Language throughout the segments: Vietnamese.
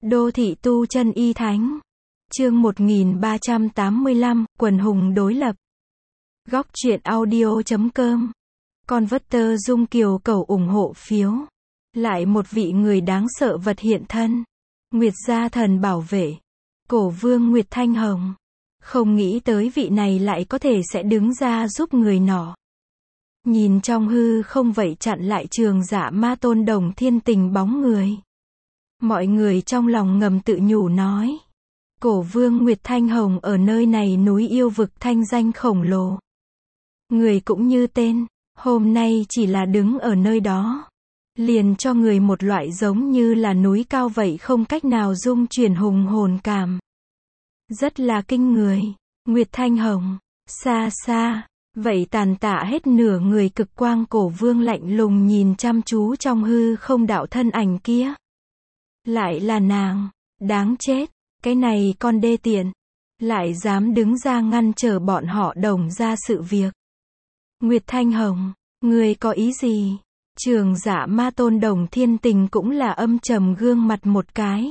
Đô thị tu chân y thánh. Chương 1385, quần hùng đối lập. Góc truyện audio.com. Converter Dung Kiều cầu ủng hộ phiếu. Lại một vị người đáng sợ vật hiện thân. Nguyệt gia thần bảo vệ. Cổ vương Nguyệt Thanh Hồng. Không nghĩ tới vị này lại có thể sẽ đứng ra giúp người nọ. Nhìn trong hư không vậy chặn lại Trường Dạ Ma Tôn Đồng Thiên Tình bóng người. Mọi người trong lòng ngầm tự nhủ nói. Cổ vương Nguyệt Thanh Hồng ở nơi này núi yêu vực thanh danh khổng lồ. Người cũng như tên, hôm nay chỉ là đứng ở nơi đó. Liền cho người một loại giống như là núi cao vậy không cách nào dung chuyển hùng hồn cảm. Rất là kinh người. Nguyệt Thanh Hồng, xa xa, vậy tàn tạ hết nửa người cực quang cổ vương lạnh lùng nhìn chăm chú trong hư không đạo thân ảnh kia. Lại là nàng, đáng chết, cái này con đê tiện, lại dám đứng ra ngăn trở bọn họ Đồng ra sự việc. Nguyệt Thanh Hồng, ngươi có ý gì? Trường Dạ Ma Tôn Đồng Thiên Tình cũng là âm trầm gương mặt một cái.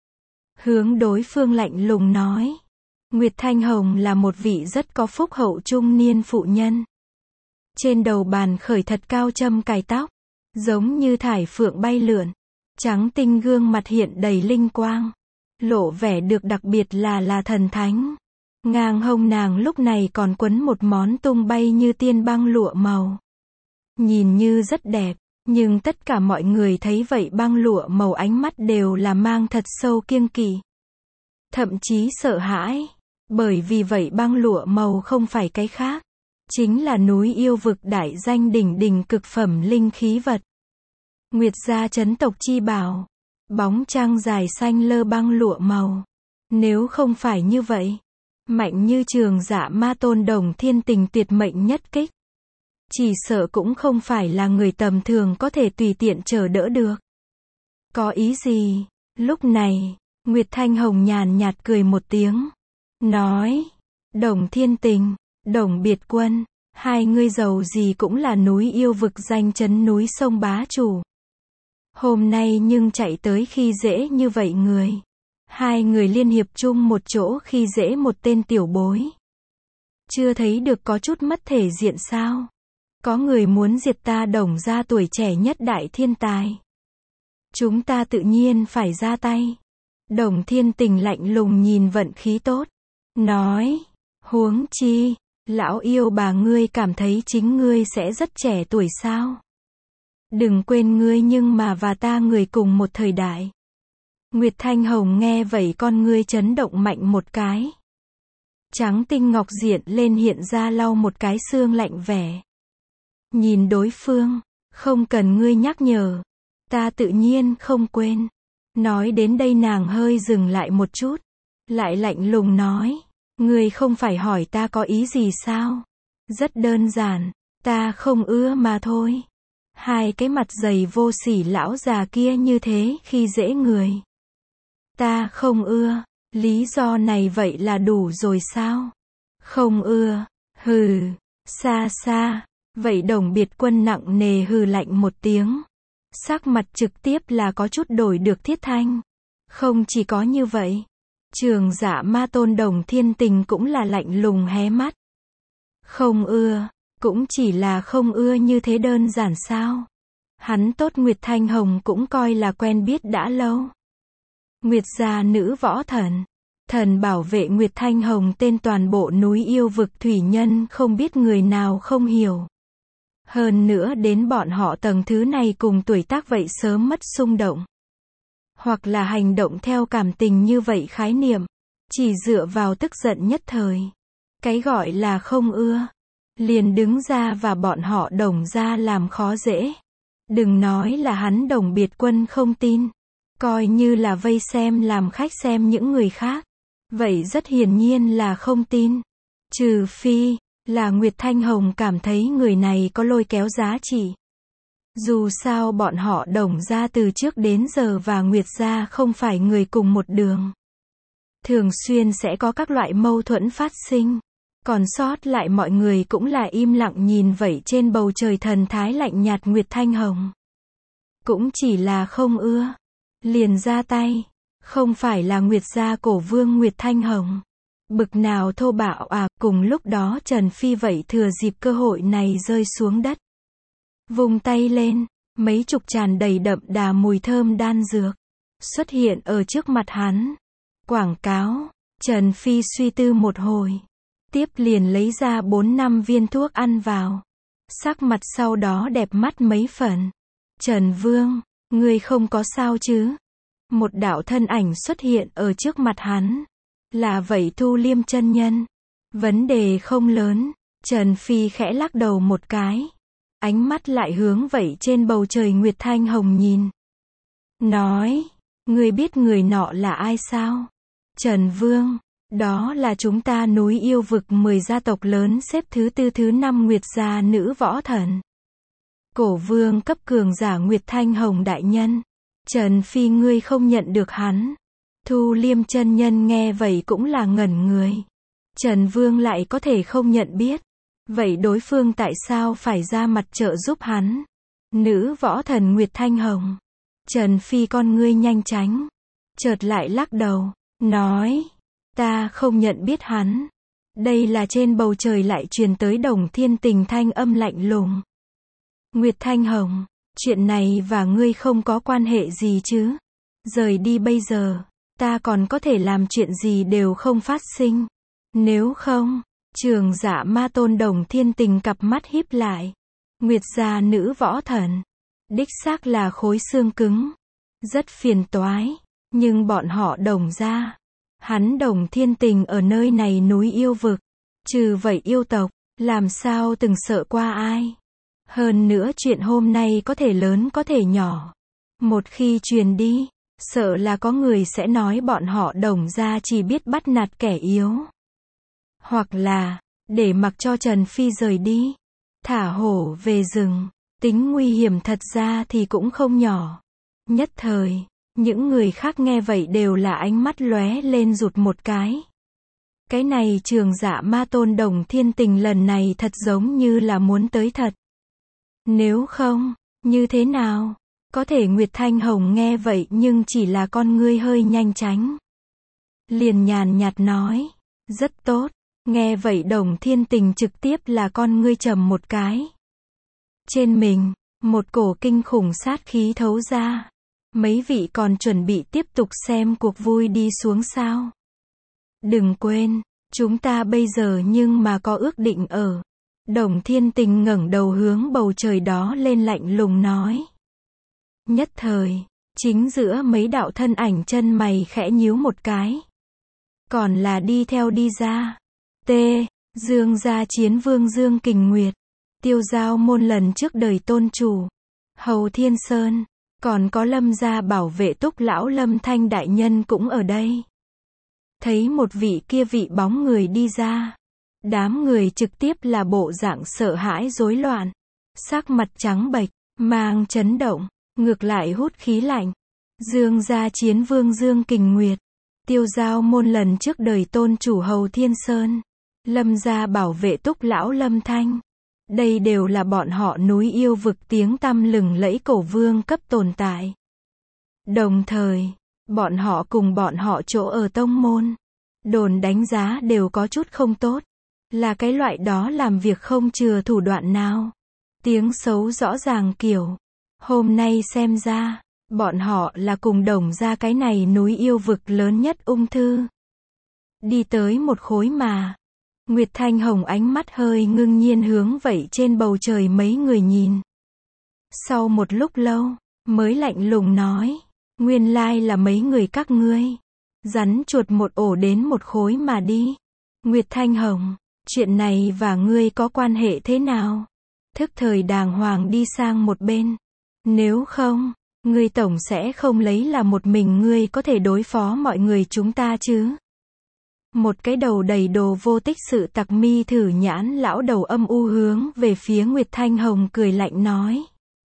Hướng đối phương lạnh lùng nói. Nguyệt Thanh Hồng là một vị rất có phúc hậu trung niên phụ nhân. Trên đầu bàn khởi thật cao châm cài tóc, giống như thải phượng bay lượn. Trắng tinh gương mặt hiện đầy linh quang. Lộ vẻ được đặc biệt là thần thánh. Ngang hông nàng lúc này còn quấn một món tung bay như tiên băng lụa màu. Nhìn như rất đẹp, nhưng tất cả mọi người thấy vậy băng lụa màu ánh mắt đều là mang thật sâu kiêng kỵ. Thậm chí sợ hãi. Bởi vì vậy băng lụa màu không phải cái khác. Chính là núi yêu vực đại danh đỉnh đỉnh cực phẩm linh khí vật. Nguyệt gia chấn tộc chi bảo. Bóng trăng dài xanh lơ băng lụa màu. Nếu không phải như vậy, mạnh như Trường Dạ Ma Tôn Đồng Thiên Tình tuyệt mệnh nhất kích, chỉ sợ cũng không phải là người tầm thường có thể tùy tiện chờ đỡ được. Có ý gì? Lúc này, Nguyệt Thanh Hồng nhàn nhạt cười một tiếng. Nói, Đồng Thiên Tình, Đồng Biệt Quân, hai ngươi giàu gì cũng là núi yêu vực danh chấn núi sông bá chủ. Hôm nay nhưng chạy tới khi dễ như vậy người. Hai người liên hiệp chung một chỗ khi dễ một tên tiểu bối. Chưa thấy được có chút mất thể diện sao? Có người muốn diệt ta Đồng gia tuổi trẻ nhất đại thiên tài. Chúng ta tự nhiên phải ra tay. Đồng Thiên Tình lạnh lùng nhìn vận khí tốt. Nói, huống chi, lão yêu bà ngươi cảm thấy chính ngươi sẽ rất trẻ tuổi sao? Đừng quên ngươi nhưng mà và ta người cùng một thời đại. Nguyệt Thanh Hồng nghe vậy con ngươi chấn động mạnh một cái. Trắng tinh ngọc diện lên hiện ra lau một cái xương lạnh vẻ. Nhìn đối phương, không cần ngươi nhắc nhở. Ta tự nhiên không quên. Nói đến đây nàng hơi dừng lại một chút. Lại lạnh lùng nói. Ngươi không phải hỏi ta có ý gì sao? Rất đơn giản, ta không ưa mà thôi. Hai cái mặt dày vô sỉ lão già kia như thế khi dễ người. Ta không ưa, lý do này vậy là đủ rồi sao? Không ưa, hừ, xa xa, vậy Đồng Biệt Quân nặng nề hừ lạnh một tiếng. Sắc mặt trực tiếp là có chút đổi được thiết thanh. Không chỉ có như vậy, Trường Dạ Ma Tôn Đồng Thiên Tình cũng là lạnh lùng hé mắt. Không ưa, cũng chỉ là không ưa như thế đơn giản sao? Hắn tốt Nguyệt Thanh Hồng cũng coi là quen biết đã lâu. Nguyệt gia nữ võ thần. Thần bảo vệ Nguyệt Thanh Hồng tên toàn bộ núi yêu vực thủy nhân không biết người nào không hiểu. Hơn nữa đến bọn họ tầng thứ này cùng tuổi tác vậy sớm mất xung động. Hoặc là hành động theo cảm tình như vậy khái niệm. Chỉ dựa vào tức giận nhất thời. Cái gọi là không ưa. Liền đứng ra và bọn họ Đồng ra làm khó dễ. Đừng nói là hắn Đồng Biệt Quân không tin. Coi như là vây xem làm khách xem những người khác. Vậy rất hiển nhiên là không tin. Trừ phi, là Nguyệt Thanh Hồng cảm thấy người này có lôi kéo giá trị. Dù sao bọn họ Đồng ra từ trước đến giờ và Nguyệt gia không phải người cùng một đường. Thường xuyên sẽ có các loại mâu thuẫn phát sinh. Còn sót lại mọi người cũng là im lặng nhìn vậy trên bầu trời thần thái lạnh nhạt Nguyệt Thanh Hồng. Cũng chỉ là không ưa. Liền ra tay. Không phải là Nguyệt gia cổ vương Nguyệt Thanh Hồng. Bực nào thô bạo à, cùng lúc đó Trần Phi vậy thừa dịp cơ hội này rơi xuống đất. Vung tay lên, mấy chục tràn đầy đậm đà mùi thơm đan dược xuất hiện ở trước mặt hắn. Quảng cáo, Trần Phi suy tư một hồi. Tiếp liền lấy ra 4-5 viên thuốc ăn vào. Sắc mặt sau đó đẹp mắt mấy phần. Trần Vương, ngươi không có sao chứ? Một đạo thân ảnh xuất hiện ở trước mặt hắn. Là vậy Thu Liêm chân nhân. Vấn đề không lớn. Trần Phi khẽ lắc đầu một cái. Ánh mắt lại hướng vậy trên bầu trời Nguyệt Thanh Hồng nhìn. Nói, ngươi biết người nọ là ai sao? Trần Vương, đó là chúng ta núi yêu vực 10 gia tộc lớn xếp thứ 4 thứ 5 Nguyệt gia nữ võ thần. Cổ vương cấp cường giả Nguyệt Thanh Hồng đại nhân. Trần Phi ngươi không nhận được hắn. Thu Liêm chân nhân nghe vậy cũng là ngẩn người. Trần Vương lại có thể không nhận biết. Vậy đối phương tại sao phải ra mặt trợ giúp hắn? Nữ võ thần Nguyệt Thanh Hồng. Trần Phi con ngươi nhanh tránh. Chợt lại lắc đầu. Nói. Ta không nhận biết hắn. Đây là trên bầu trời lại truyền tới Đồng Thiên Tình thanh âm lạnh lùng. Nguyệt Thanh Hồng. Chuyện này và ngươi không có quan hệ gì chứ? Rời đi bây giờ. Ta còn có thể làm chuyện gì đều không phát sinh. Nếu không. Trường giả ma tôn Đồng Thiên Tình cặp mắt híp lại. Nguyệt gia nữ võ thần. Đích xác là khối xương cứng. Rất phiền toái. Nhưng bọn họ Đồng gia. Hắn Đồng Thiên Tình ở nơi này núi yêu vực. Trừ vậy yêu tộc. Làm sao từng sợ qua ai. Hơn nữa chuyện hôm nay có thể lớn có thể nhỏ. Một khi truyền đi. Sợ là có người sẽ nói bọn họ Đồng gia chỉ biết bắt nạt kẻ yếu. Hoặc là, để mặc cho Trần Phi rời đi. Thả hổ về rừng. Tính nguy hiểm thật ra thì cũng không nhỏ. Nhất thời, những người khác nghe vậy đều là ánh mắt lóe lên rụt một cái. Cái này trường giả ma tôn Đồng Thiên Tình lần này thật giống như là muốn tới thật. Nếu không, như thế nào? Có thể Nguyệt Thanh Hồng nghe vậy nhưng chỉ là con ngươi hơi nhanh tránh. Liền nhàn nhạt nói. Rất tốt. Nghe vậy Đồng Thiên Tình trực tiếp là con ngươi trầm một cái. Trên mình, một cổ kinh khủng sát khí thấu ra. Mấy vị còn chuẩn bị tiếp tục xem cuộc vui đi xuống sao? Đừng quên, chúng ta bây giờ nhưng mà có ước định ở. Đồng Thiên Tình ngẩng đầu hướng bầu trời đó lên lạnh lùng nói. Nhất thời, chính giữa mấy đạo thân ảnh chân mày khẽ nhíu một cái. Còn là đi theo đi ra. T. Dương gia chiến vương Dương Kình Nguyệt. Tiêu giao môn lần trước đời tôn chủ. Hầu Thiên Sơn. Còn có Lâm gia bảo vệ Túc lão Lâm Thanh đại nhân cũng ở đây. Thấy một vị kia vị bóng người đi ra. Đám người trực tiếp là bộ dạng sợ hãi rối loạn. Sắc mặt trắng bệch, mang chấn động, ngược lại hút khí lạnh. Dương gia chiến vương Dương Kình Nguyệt. Tiêu giao môn lần trước đời tôn chủ Hầu Thiên Sơn. Lâm gia bảo vệ Túc lão Lâm Thanh. Đây đều là bọn họ núi yêu vực tiếng tăm lừng lẫy cổ vương cấp tồn tại. Đồng thời, bọn họ cùng bọn họ chỗ ở tông môn. Đồn đánh giá đều có chút không tốt. Là cái loại đó làm việc không chừa thủ đoạn nào. Tiếng xấu rõ ràng kiểu. Hôm nay xem ra, bọn họ là cùng Đồng gia cái này núi yêu vực lớn nhất ung thư. Đi tới một khối mà. Nguyệt Thanh Hồng ánh mắt hơi ngưng nhiên hướng vậy trên bầu trời mấy người nhìn. Sau một lúc lâu, mới lạnh lùng nói. Nguyên lai là mấy người các ngươi. Rắn chuột một ổ đến một khối mà đi. Nguyệt Thanh Hồng, chuyện này và ngươi có quan hệ thế nào? Thức thời đàng hoàng đi sang một bên. Nếu không, ngươi tổng sẽ không lấy là một mình ngươi có thể đối phó mọi người chúng ta chứ? Một cái đầu đầy đồ vô tích sự tặc mi thử nhãn lão đầu âm u hướng về phía Nguyệt Thanh Hồng cười lạnh nói.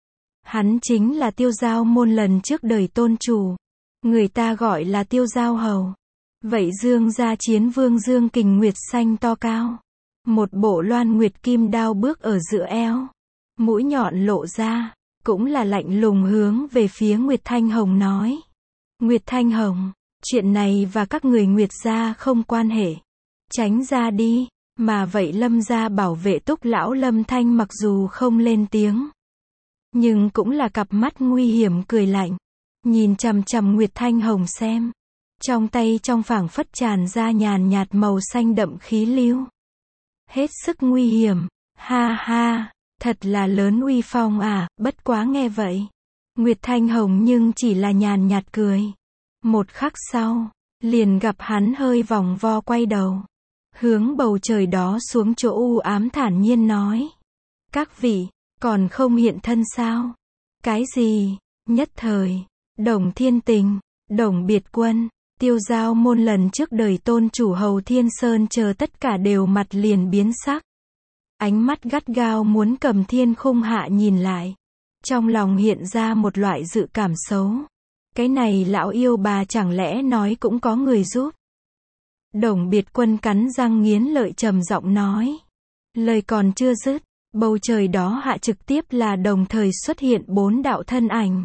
Hắn chính là Tiêu giao môn lần trước đời tôn chủ. Người ta gọi là Tiêu giao hầu. Vậy Dương gia chiến vương Dương Kình Nguyệt xanh to cao. Một bộ loan nguyệt kim đao bước ở giữa eo. Mũi nhọn lộ ra. Cũng là lạnh lùng hướng về phía Nguyệt Thanh Hồng nói. Nguyệt Thanh Hồng, Chuyện này và các người Nguyệt gia không quan hệ. Tránh ra đi. Mà vậy Lâm gia bảo vệ Túc lão Lâm Thanh mặc dù không lên tiếng, nhưng cũng là cặp mắt nguy hiểm cười lạnh, nhìn chằm chằm Nguyệt Thanh Hồng xem. Trong tay trong phảng phất tràn ra nhàn nhạt màu xanh đậm khí lưu. Hết sức nguy hiểm. Ha ha, thật là lớn uy phong à, bất quá nghe vậy. Nguyệt Thanh Hồng nhưng chỉ là nhàn nhạt cười. Một khắc sau, liền gặp hắn hơi vòng vo quay đầu, hướng bầu trời đó xuống chỗ u ám thản nhiên nói. Các vị, còn không hiện thân sao? Cái gì? Nhất thời, Đồng Thiên Tình, Đồng Biệt Quân, Tiêu Giao Môn lần trước đời tôn chủ Hầu Thiên Sơn chờ tất cả đều mặt liền biến sắc. Ánh mắt gắt gao muốn cầm thiên khung hạ nhìn lại. Trong lòng hiện ra một loại dự cảm xấu. Cái này lão yêu bà chẳng lẽ nói cũng có người giúp. Đồng Biệt Quân cắn răng nghiến lợi trầm giọng nói. Lời còn chưa dứt, bầu trời đó hạ trực tiếp là đồng thời xuất hiện 4 đạo thân ảnh.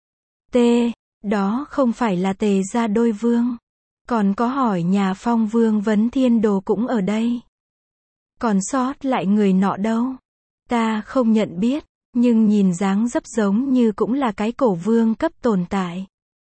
Đó không phải là Tề gia đôi vương. Còn có hỏi nhà Phong Vương Vấn Thiên Đồ cũng ở đây. Còn sót lại người nọ đâu? Ta không nhận biết, nhưng nhìn dáng dấp giống như cũng là cái cổ vương cấp tồn tại.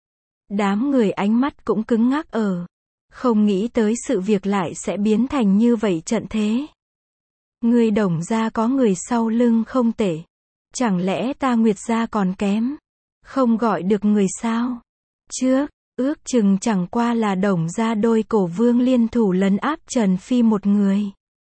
Đám người ánh mắt cũng cứng ngắc ở. Không nghĩ tới sự việc lại sẽ biến thành như vậy trận thế. Người Đồng gia có người sau lưng không tệ. Chẳng lẽ ta Nguyệt gia còn kém? Không gọi được người sao? Trước, ước chừng chẳng qua là Đồng gia đôi cổ vương liên thủ lấn áp Trần Phi một người.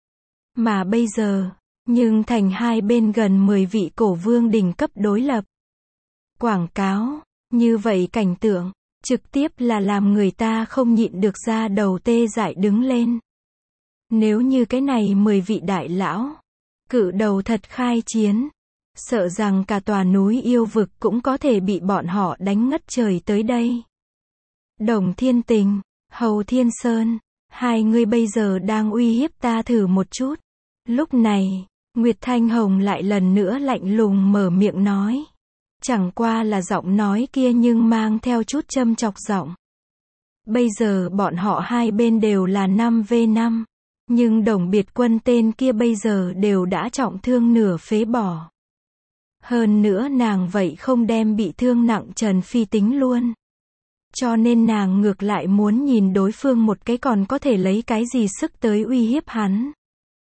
Mà bây giờ, nhưng thành hai bên gần 10 vị cổ vương đỉnh cấp đối lập. Quảng cáo, như vậy cảnh tượng, trực tiếp là làm người ta không nhịn được ra đầu tê dại đứng lên. Nếu như cái này 10 vị đại lão, cự đầu thật khai chiến, sợ rằng cả tòa núi yêu vực cũng có thể bị bọn họ đánh ngất trời tới đây. Đồng Thiên Tình, Hầu Thiên Sơn, hai người bây giờ đang uy hiếp ta thử một chút. Lúc này, Nguyệt Thanh Hồng lại lần nữa lạnh lùng mở miệng nói. Chẳng qua là giọng nói kia nhưng mang theo chút châm chọc giọng. Bây giờ bọn họ hai bên đều là 5v5. Nhưng Đồng Biệt Quân tên kia bây giờ đều đã trọng thương nửa phế bỏ. Hơn nữa nàng vậy không đem bị thương nặng Trần Phi tính luôn. Cho nên nàng ngược lại muốn nhìn đối phương một cái còn có thể lấy cái gì sức tới uy hiếp hắn.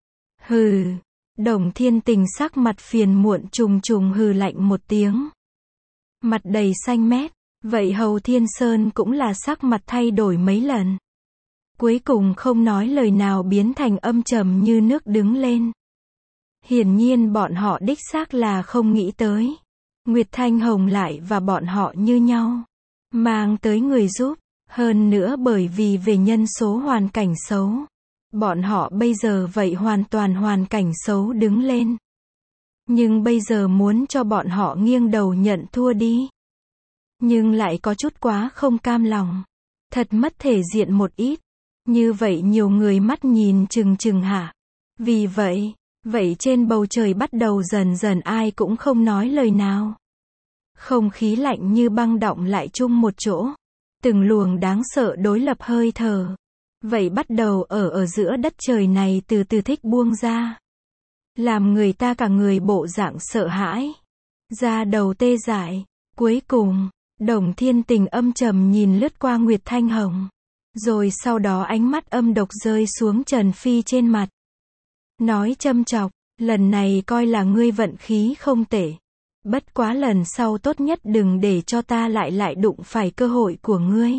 Hừ, Đồng Thiên Tình sắc mặt phiền muộn trùng trùng hừ lạnh một tiếng. Mặt đầy xanh mét, vậy Hầu Thiên Sơn cũng là sắc mặt thay đổi mấy lần. Cuối cùng không nói lời nào biến thành âm trầm như nước đứng lên. Hiển nhiên bọn họ đích xác là không nghĩ tới. Nguyệt Thanh Hồng lại và bọn họ như nhau. Mang tới người giúp. Hơn nữa bởi vì về nhân số hoàn cảnh xấu. Bọn họ bây giờ vậy hoàn toàn hoàn cảnh xấu đứng lên. Nhưng bây giờ muốn cho bọn họ nghiêng đầu nhận thua đi. Nhưng lại có chút quá không cam lòng. Thật mất thể diện một ít. Như vậy nhiều người mắt nhìn chừng chừng hả? Vì vậy trên bầu trời bắt đầu dần dần ai cũng không nói lời nào. Không khí lạnh như băng đọng lại chung một chỗ. Từng luồng đáng sợ đối lập hơi thở. Vậy bắt đầu ở giữa đất trời này từ từ thích buông ra. Làm người ta cả người bộ dạng sợ hãi. Da đầu tê dại. Cuối cùng, Đồng Thiên Tình âm trầm nhìn lướt qua Nguyệt Thanh Hồng. Rồi sau đó ánh mắt âm độc rơi xuống Trần Phi trên mặt. Nói châm chọc, lần này coi là ngươi vận khí không tệ. Bất quá lần sau tốt nhất đừng để cho ta lại đụng phải cơ hội của ngươi.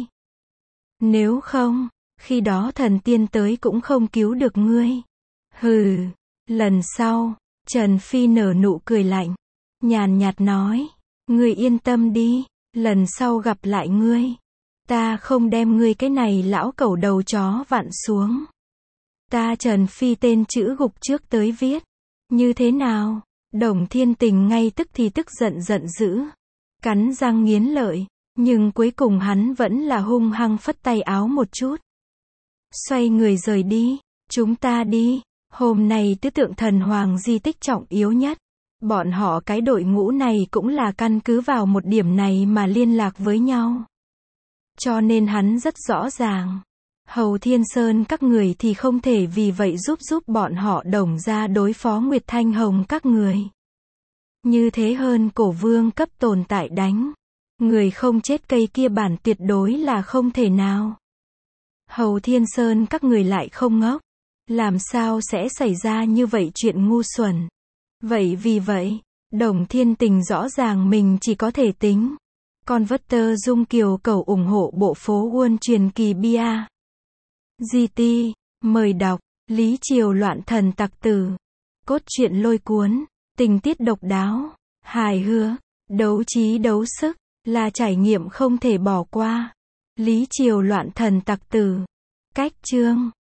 Nếu không, khi đó thần tiên tới cũng không cứu được ngươi. Hừ, lần sau, Trần Phi nở nụ cười lạnh. Nhàn nhạt nói, ngươi yên tâm đi, lần sau gặp lại ngươi. Ta không đem ngươi cái này lão cẩu đầu chó vặn xuống. Ta Trần Phi tên chữ gục trước tới viết. Như thế nào? Đồng Thiên Tình ngay tức thì tức giận giận dữ. Cắn răng nghiến lợi. Nhưng cuối cùng hắn vẫn là hung hăng phất tay áo một chút. Xoay người rời đi. Chúng ta đi. Hôm nay tứ tượng thần hoàng di tích trọng yếu nhất. Bọn họ cái đội ngũ này cũng là căn cứ vào một điểm này mà liên lạc với nhau. Cho nên hắn rất rõ ràng. Hầu Thiên Sơn các người thì không thể vì vậy giúp bọn họ Đồng gia đối phó Nguyệt Thanh Hồng các người. Như thế hơn cổ vương cấp tồn tại đánh. Người không chết cây kia bản tuyệt đối là không thể nào. Hầu Thiên Sơn các người lại không ngốc. Làm sao sẽ xảy ra như vậy chuyện ngu xuẩn. Vậy vì vậy, Đồng Thiên Tình rõ ràng mình chỉ có thể tính. Converter Dung Kiều cầu ủng hộ bộ phố Wall truyền kỳ bia. GT, mời đọc, Lý Triều loạn thần tặc tử. Cốt truyện lôi cuốn, tình tiết độc đáo, hài hước, đấu trí đấu sức, là trải nghiệm không thể bỏ qua. Lý Triều loạn thần tặc tử. Cách chương